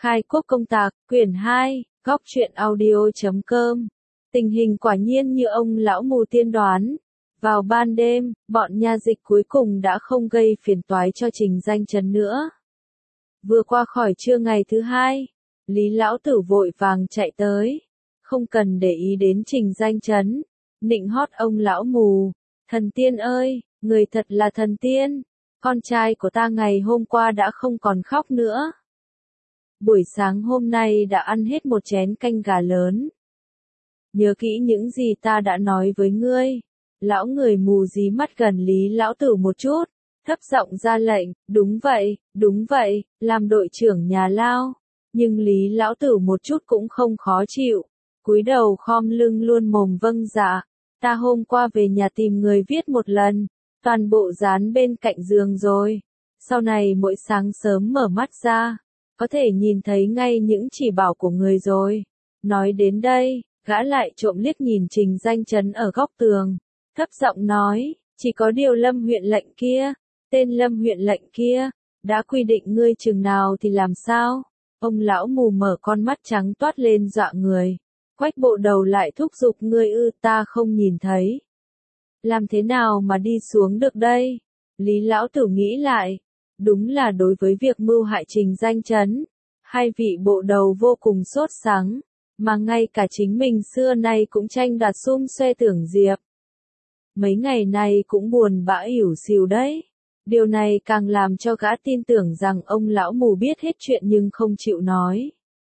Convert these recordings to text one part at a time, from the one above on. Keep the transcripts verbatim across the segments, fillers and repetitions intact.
Khai quốc công tạc, quyển hai, góc truyện audio chấm com. Tình hình quả nhiên như ông lão mù tiên đoán. Vào ban đêm, bọn nha dịch cuối cùng đã không gây phiền toái cho Trình Danh Chấn nữa. Vừa qua khỏi trưa ngày thứ hai, Lý lão tử vội vàng chạy tới, không cần để ý đến Trình Danh Chấn, nịnh hót ông lão mù. Thần tiên ơi, người thật là thần tiên, con trai của ta ngày hôm qua đã không còn khóc nữa. Buổi sáng hôm nay đã ăn hết một chén canh gà lớn. Nhớ kỹ những gì ta đã nói với ngươi. Lão người mù dí mắt gần Lý lão tử một chút, thấp giọng ra lệnh, đúng vậy, đúng vậy, làm đội trưởng nhà lao. Nhưng Lý lão tử một chút cũng không khó chịu, cúi đầu khom lưng luôn mồm vâng dạ. Ta hôm qua về nhà tìm người viết một lần, toàn bộ dán bên cạnh giường rồi. Sau này mỗi sáng sớm mở mắt ra, có thể nhìn thấy ngay những chỉ bảo của người rồi. Nói đến đây, gã lại trộm liếc nhìn Trình Danh Chấn ở góc tường, thấp giọng nói, chỉ có điều Lâm huyện lệnh kia, tên Lâm huyện lệnh kia, đã quy định ngươi chừng nào thì làm sao? Ông lão mù mở con mắt trắng toát lên dọa người. Quách bộ đầu lại thúc giục ngươi ư, ta không nhìn thấy. Làm thế nào mà đi xuống được đây? Lý lão tử nghĩ lại. Đúng là đối với việc mưu hại Trình Danh Chấn, hai vị bộ đầu vô cùng sốt sắng, mà ngay cả chính mình xưa nay cũng tranh đoạt xum xoe Tưởng Diệp. Mấy ngày này cũng buồn bã ỉu xìu đấy. Điều này càng làm cho gã tin tưởng rằng ông lão mù biết hết chuyện nhưng không chịu nói.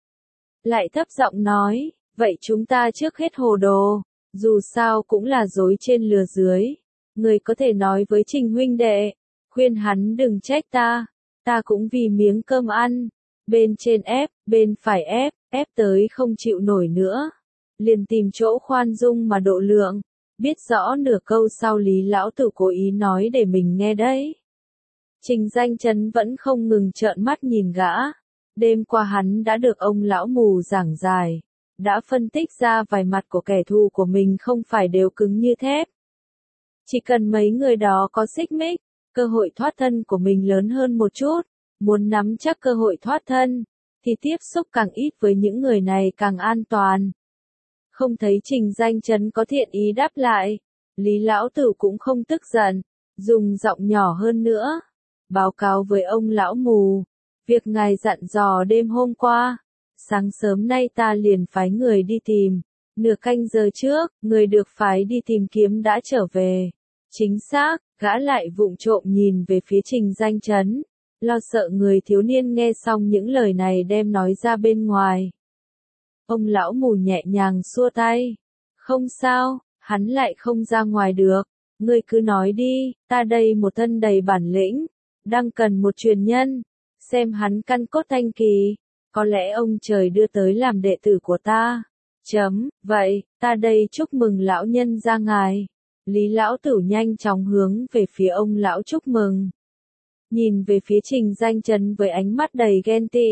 Lại thấp giọng nói, vậy chúng ta trước hết hồ đồ, dù sao cũng là dối trên lừa dưới. Người có thể nói với Trình huynh đệ, khuyên hắn đừng trách ta, ta cũng vì miếng cơm ăn. Bên trên ép, bên phải ép, ép tới không chịu nổi nữa. Liền tìm chỗ khoan dung mà độ lượng. Biết rõ nửa câu sau Lý lão tử cố ý nói để mình nghe đấy. Trình Danh Chấn vẫn không ngừng trợn mắt nhìn gã. Đêm qua hắn đã được ông lão mù giảng giải, đã phân tích ra vài mặt của kẻ thù của mình không phải đều cứng như thép. Chỉ cần mấy người đó có xích mích, cơ hội thoát thân của mình lớn hơn một chút. Muốn nắm chắc cơ hội thoát thân, thì tiếp xúc càng ít với những người này càng an toàn. Không thấy Trình Danh Chấn có thiện ý đáp lại, Lý lão tử cũng không tức giận, dùng giọng nhỏ hơn nữa. Báo cáo với ông lão mù, việc ngài dặn dò đêm hôm qua, sáng sớm nay ta liền phái người đi tìm. Nửa canh giờ trước, người được phái đi tìm kiếm đã trở về. Chính xác, gã lại vụng trộm nhìn về phía Trình Danh Chấn, lo sợ người thiếu niên nghe xong những lời này đem nói ra bên ngoài. Ông lão mù nhẹ nhàng xua tay. Không sao, hắn lại không ra ngoài được. Ngươi cứ nói đi, ta đây một thân đầy bản lĩnh, đang cần một truyền nhân. Xem hắn căn cốt thanh kỳ, có lẽ ông trời đưa tới làm đệ tử của ta. Chấm, vậy, ta đây chúc mừng lão nhân ra ngài. Lý lão tử nhanh chóng hướng về phía ông lão chúc mừng. Nhìn về phía Trình Danh Chấn với ánh mắt đầy ghen tị.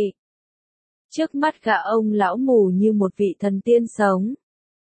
Trước mắt gã ông lão mù như một vị thần tiên sống.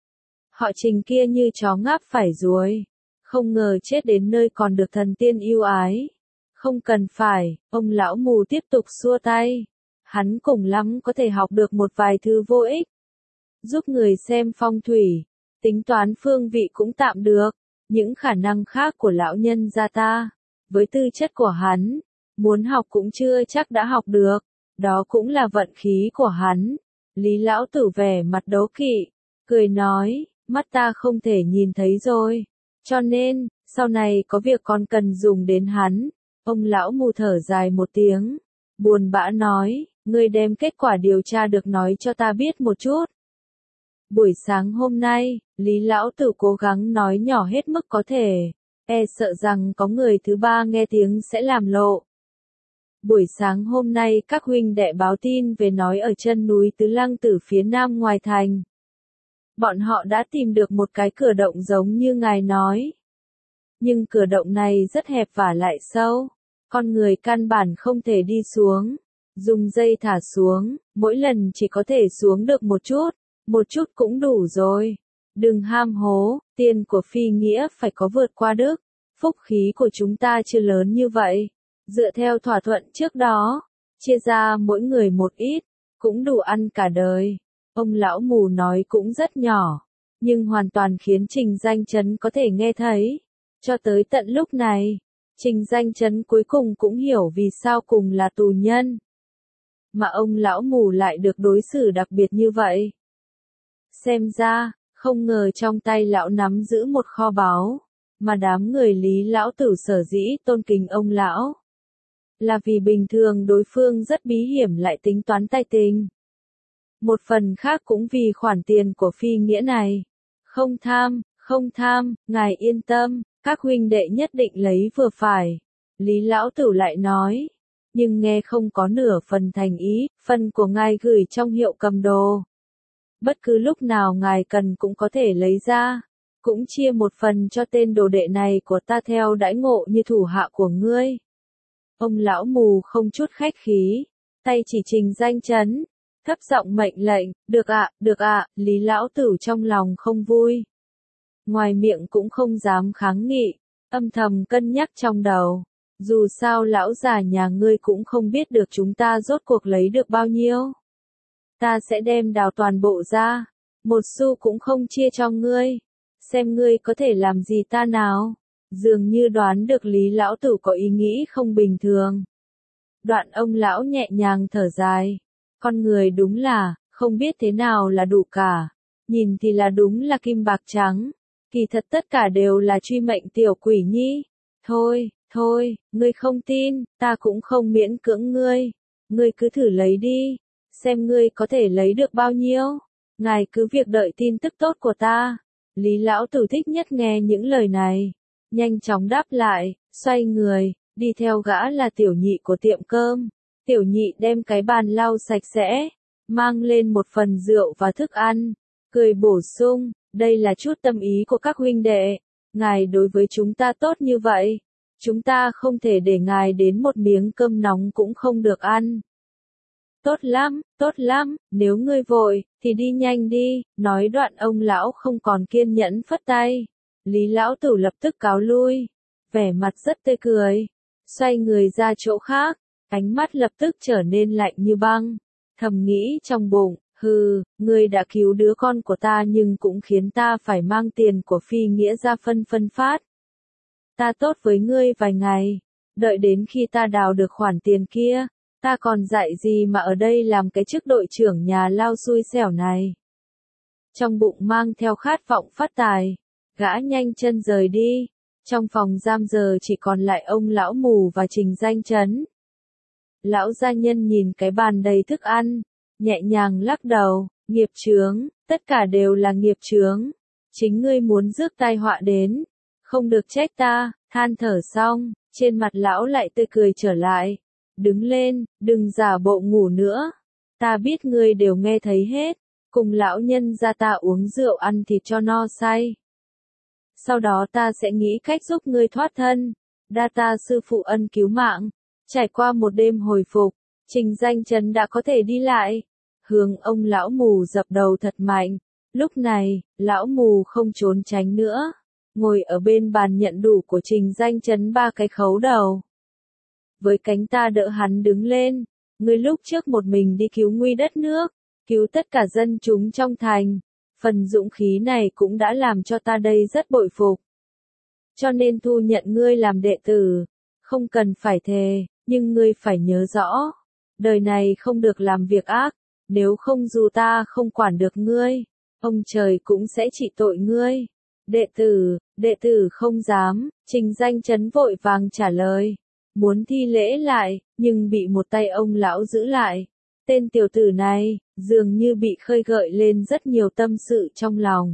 Họ Trình kia như chó ngáp phải ruồi, không ngờ chết đến nơi còn được thần tiên yêu ái. Không cần phải, ông lão mù tiếp tục xua tay. Hắn cùng lắm có thể học được một vài thứ vô ích. Giúp người xem phong thủy, tính toán phương vị cũng tạm được. Những khả năng khác của lão nhân gia ta, với tư chất của hắn, muốn học cũng chưa chắc đã học được. Đó cũng là vận khí của hắn. Lý lão tử vẻ mặt đố kỵ, cười nói, mắt ta không thể nhìn thấy rồi. Cho nên, sau này có việc còn cần dùng đến hắn. Ông lão mù thở dài một tiếng, buồn bã nói, ngươi đem kết quả điều tra được nói cho ta biết một chút. Buổi sáng hôm nay, Lý lão tử cố gắng nói nhỏ hết mức có thể, e sợ rằng có người thứ ba nghe tiếng sẽ làm lộ. Buổi sáng hôm nay các huynh đệ báo tin về nói ở chân núi Tứ Lăng Tử phía nam ngoài thành. Bọn họ đã tìm được một cái cửa động giống như ngài nói. Nhưng cửa động này rất hẹp và lại sâu. Con người căn bản không thể đi xuống. Dùng dây thả xuống, mỗi lần chỉ có thể xuống được một chút. Một chút cũng đủ rồi. Đừng ham hố, tiền của phi nghĩa phải có vượt qua đức. Phúc khí của chúng ta chưa lớn như vậy. Dựa theo thỏa thuận trước đó, chia ra mỗi người một ít, cũng đủ ăn cả đời. Ông lão mù nói cũng rất nhỏ, nhưng hoàn toàn khiến Trình Danh Chấn có thể nghe thấy. Cho tới tận lúc này, Trình Danh Chấn cuối cùng cũng hiểu vì sao cùng là tù nhân, mà ông lão mù lại được đối xử đặc biệt như vậy. Xem ra, không ngờ trong tay lão nắm giữ một kho báu, mà đám người Lý lão tử sở dĩ tôn kính ông lão, là vì bình thường đối phương rất bí hiểm lại tính toán tay tình. Một phần khác cũng vì khoản tiền của phi nghĩa này. Không tham, không tham, ngài yên tâm, các huynh đệ nhất định lấy vừa phải. Lý lão tử lại nói, nhưng nghe không có nửa phần thành ý, phần của ngài gửi trong hiệu cầm đồ. Bất cứ lúc nào ngài cần cũng có thể lấy ra, cũng chia một phần cho tên đồ đệ này của ta theo đãi ngộ như thủ hạ của ngươi. Ông lão mù không chút khách khí, tay chỉ Trình Danh Chấn, thấp giọng mệnh lệnh, được ạ, được ạ, Lý lão tử trong lòng không vui. Ngoài miệng cũng không dám kháng nghị, âm thầm cân nhắc trong đầu. Dù sao lão già nhà ngươi cũng không biết được chúng ta rốt cuộc lấy được bao nhiêu. Ta sẽ đem đào toàn bộ ra, một xu cũng không chia cho ngươi. Xem ngươi có thể làm gì ta nào. Dường như đoán được Lý lão tử có ý nghĩ không bình thường. Đoạn ông lão nhẹ nhàng thở dài. Con người đúng là, không biết thế nào là đủ cả. Nhìn thì là đúng là kim bạc trắng. Kỳ thật tất cả đều là truy mệnh tiểu quỷ nhi. Thôi, thôi, ngươi không tin, ta cũng không miễn cưỡng ngươi. Ngươi cứ thử lấy đi. Xem ngươi có thể lấy được bao nhiêu. Ngài cứ việc đợi tin tức tốt của ta. Lý lão tử thích nhất nghe những lời này. Nhanh chóng đáp lại, xoay người, đi theo gã là tiểu nhị của tiệm cơm. Tiểu nhị đem cái bàn lau sạch sẽ, mang lên một phần rượu và thức ăn, cười bổ sung, đây là chút tâm ý của các huynh đệ. Ngài đối với chúng ta tốt như vậy, chúng ta không thể để ngài đến một miếng cơm nóng cũng không được ăn. Tốt lắm, tốt lắm, nếu ngươi vội, thì đi nhanh đi, nói đoạn ông lão không còn kiên nhẫn phất tay. Lý lão tử lập tức cáo lui, vẻ mặt rất tươi cười, xoay người ra chỗ khác, ánh mắt lập tức trở nên lạnh như băng, thầm nghĩ trong bụng, hừ, ngươi đã cứu đứa con của ta nhưng cũng khiến ta phải mang tiền của phi nghĩa ra phân phân phát. Ta tốt với ngươi vài ngày, đợi đến khi ta đào được khoản tiền kia, ta còn dạy gì mà ở đây làm cái chức đội trưởng nhà lao xui xẻo này. Trong bụng mang theo khát vọng phát tài, gã nhanh chân rời đi, trong phòng giam giờ chỉ còn lại ông lão mù và Trình Danh Chấn. Lão gia nhân nhìn cái bàn đầy thức ăn, nhẹ nhàng lắc đầu, nghiệp chướng, tất cả đều là nghiệp chướng. Chính ngươi muốn rước tai họa đến, không được trách ta, than thở xong, trên mặt lão lại tươi cười trở lại. Đứng lên, đừng giả bộ ngủ nữa. Ta biết ngươi đều nghe thấy hết, cùng lão nhân gia ta uống rượu ăn thịt cho no say. Sau đó ta sẽ nghĩ cách giúp ngươi thoát thân. Đa ta sư phụ ân cứu mạng. Trải qua một đêm hồi phục, Trình Danh Chấn đã có thể đi lại. Hướng ông lão mù dập đầu thật mạnh. Lúc này, lão mù không trốn tránh nữa. Ngồi ở bên bàn nhận đủ của Trình Danh Chấn ba cái khấu đầu. Với cánh ta đỡ hắn đứng lên. Ngươi lúc trước một mình đi cứu nguy đất nước, cứu tất cả dân chúng trong thành. Phần dũng khí này cũng đã làm cho ta đây rất bội phục. Cho nên thu nhận ngươi làm đệ tử. Không cần phải thề, nhưng ngươi phải nhớ rõ. Đời này không được làm việc ác. Nếu không dù ta không quản được ngươi, ông trời cũng sẽ trị tội ngươi. Đệ tử, đệ tử không dám, Trình Danh Chấn vội vàng trả lời. Muốn thi lễ lại, nhưng bị một tay ông lão giữ lại. Tên tiểu tử này, dường như bị khơi gợi lên rất nhiều tâm sự trong lòng.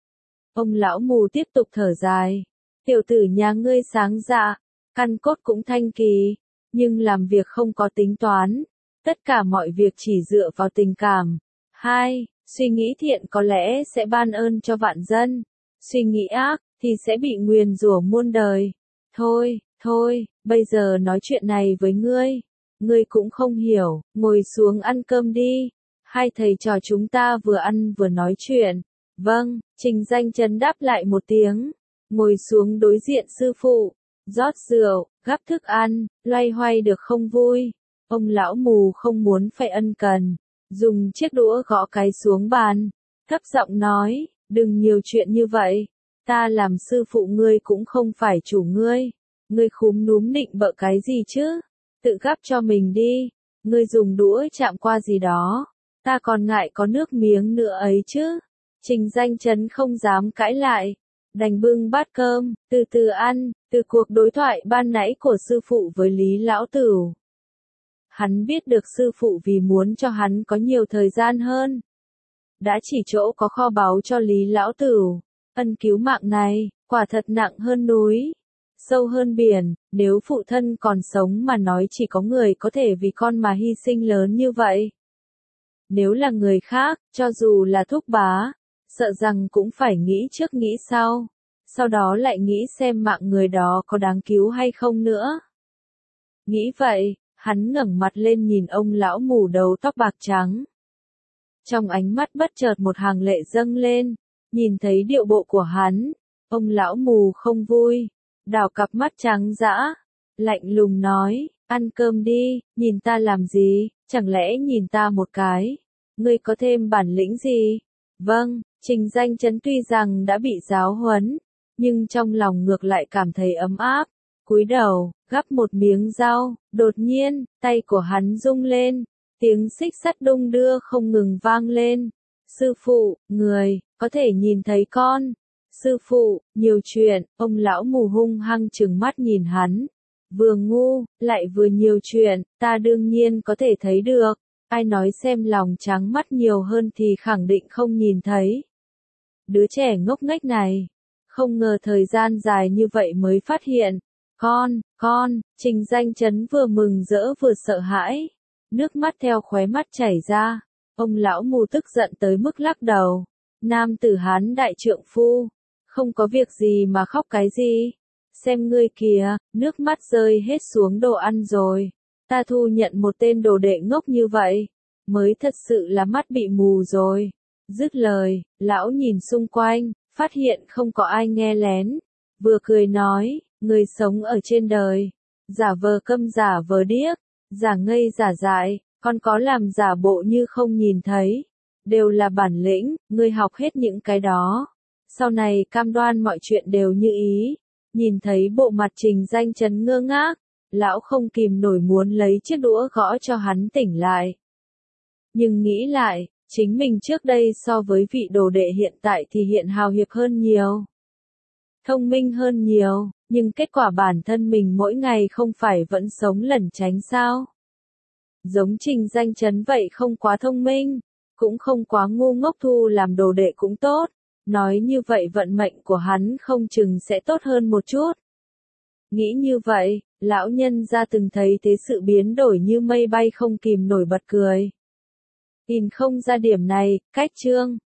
Ông lão mù tiếp tục thở dài. Tiểu tử nhà ngươi sáng dạ, căn cốt cũng thanh kỳ, nhưng làm việc không có tính toán. Tất cả mọi việc chỉ dựa vào tình cảm. Hai, suy nghĩ thiện có lẽ sẽ ban ơn cho vạn dân. Suy nghĩ ác, thì sẽ bị nguyền rủa muôn đời. Thôi, thôi, bây giờ nói chuyện này với ngươi. Ngươi cũng không hiểu, ngồi xuống ăn cơm đi. Hai thầy trò chúng ta vừa ăn vừa nói chuyện. Vâng, Trình Danh Chấn đáp lại một tiếng. Ngồi xuống đối diện sư phụ, rót rượu, gắp thức ăn, loay hoay được không vui. Ông lão mù không muốn phải ân cần, dùng chiếc đũa gõ cái xuống bàn, thấp giọng nói, đừng nhiều chuyện như vậy, ta làm sư phụ ngươi cũng không phải chủ ngươi, ngươi khúm núm nịnh bợ cái gì chứ, tự gắp cho mình đi, ngươi dùng đũa chạm qua gì đó, ta còn ngại có nước miếng nữa ấy chứ. Trình Danh Chấn không dám cãi lại, đành bưng bát cơm, từ từ ăn, từ cuộc đối thoại ban nãy của sư phụ với Lý Lão Tửu. Hắn biết được sư phụ vì muốn cho hắn có nhiều thời gian hơn, đã chỉ chỗ có kho báu cho Lý Lão Tửu, ân cứu mạng này, quả thật nặng hơn núi, sâu hơn biển, nếu phụ thân còn sống mà nói chỉ có người có thể vì con mà hy sinh lớn như vậy. Nếu là người khác, cho dù là thúc bá, sợ rằng cũng phải nghĩ trước nghĩ sau, sau đó lại nghĩ xem mạng người đó có đáng cứu hay không nữa. Nghĩ vậy, hắn ngẩng mặt lên nhìn ông lão mù đầu tóc bạc trắng. Trong ánh mắt bất chợt một hàng lệ dâng lên, nhìn thấy điệu bộ của hắn, ông lão mù không vui, đảo cặp mắt trắng dã, lạnh lùng nói, ăn cơm đi, nhìn ta làm gì, chẳng lẽ nhìn ta một cái, ngươi có thêm bản lĩnh gì? Vâng, Trình Danh Chấn tuy rằng đã bị giáo huấn, nhưng trong lòng ngược lại cảm thấy ấm áp, cúi đầu, gắp một miếng rau, đột nhiên, tay của hắn rung lên, tiếng xích sắt đung đưa không ngừng vang lên. Sư phụ, người, có thể nhìn thấy con. Sư phụ, nhiều chuyện, ông lão mù hung hăng trừng mắt nhìn hắn. Vừa ngu, lại vừa nhiều chuyện, ta đương nhiên có thể thấy được. Ai nói xem lòng trắng mắt nhiều hơn thì khẳng định không nhìn thấy. Đứa trẻ ngốc nghếch này, không ngờ thời gian dài như vậy mới phát hiện. Con, con, Trình Danh Chấn vừa mừng rỡ vừa sợ hãi. Nước mắt theo khóe mắt chảy ra. Ông lão mù tức giận tới mức lắc đầu. Nam tử Hán đại trượng phu. Không có việc gì mà khóc cái gì. Xem ngươi kìa, nước mắt rơi hết xuống đồ ăn rồi. Ta thu nhận một tên đồ đệ ngốc như vậy. Mới thật sự là mắt bị mù rồi. Dứt lời, lão nhìn xung quanh, phát hiện không có ai nghe lén. Vừa cười nói, người sống ở trên đời. Giả vờ câm giả vờ điếc, giả ngây giả dại, còn có làm giả bộ như không nhìn thấy. Đều là bản lĩnh, ngươi học hết những cái đó. Sau này cam đoan mọi chuyện đều như ý. Nhìn thấy bộ mặt Trình Danh Chấn ngơ ngác, lão không kìm nổi muốn lấy chiếc đũa gõ cho hắn tỉnh lại. Nhưng nghĩ lại, chính mình trước đây so với vị đồ đệ hiện tại thì hiện hào hiệp hơn nhiều. Thông minh hơn nhiều, nhưng kết quả bản thân mình mỗi ngày không phải vẫn sống lẩn tránh sao? Giống Trình Danh Chấn vậy không quá thông minh, cũng không quá ngu ngốc thu làm đồ đệ cũng tốt. Nói như vậy vận mệnh của hắn không chừng sẽ tốt hơn một chút. Nghĩ như vậy, lão nhân ra từng thấy thế sự biến đổi như mây bay không kìm nổi bật cười. Nhìn không ra điểm này, cách chương.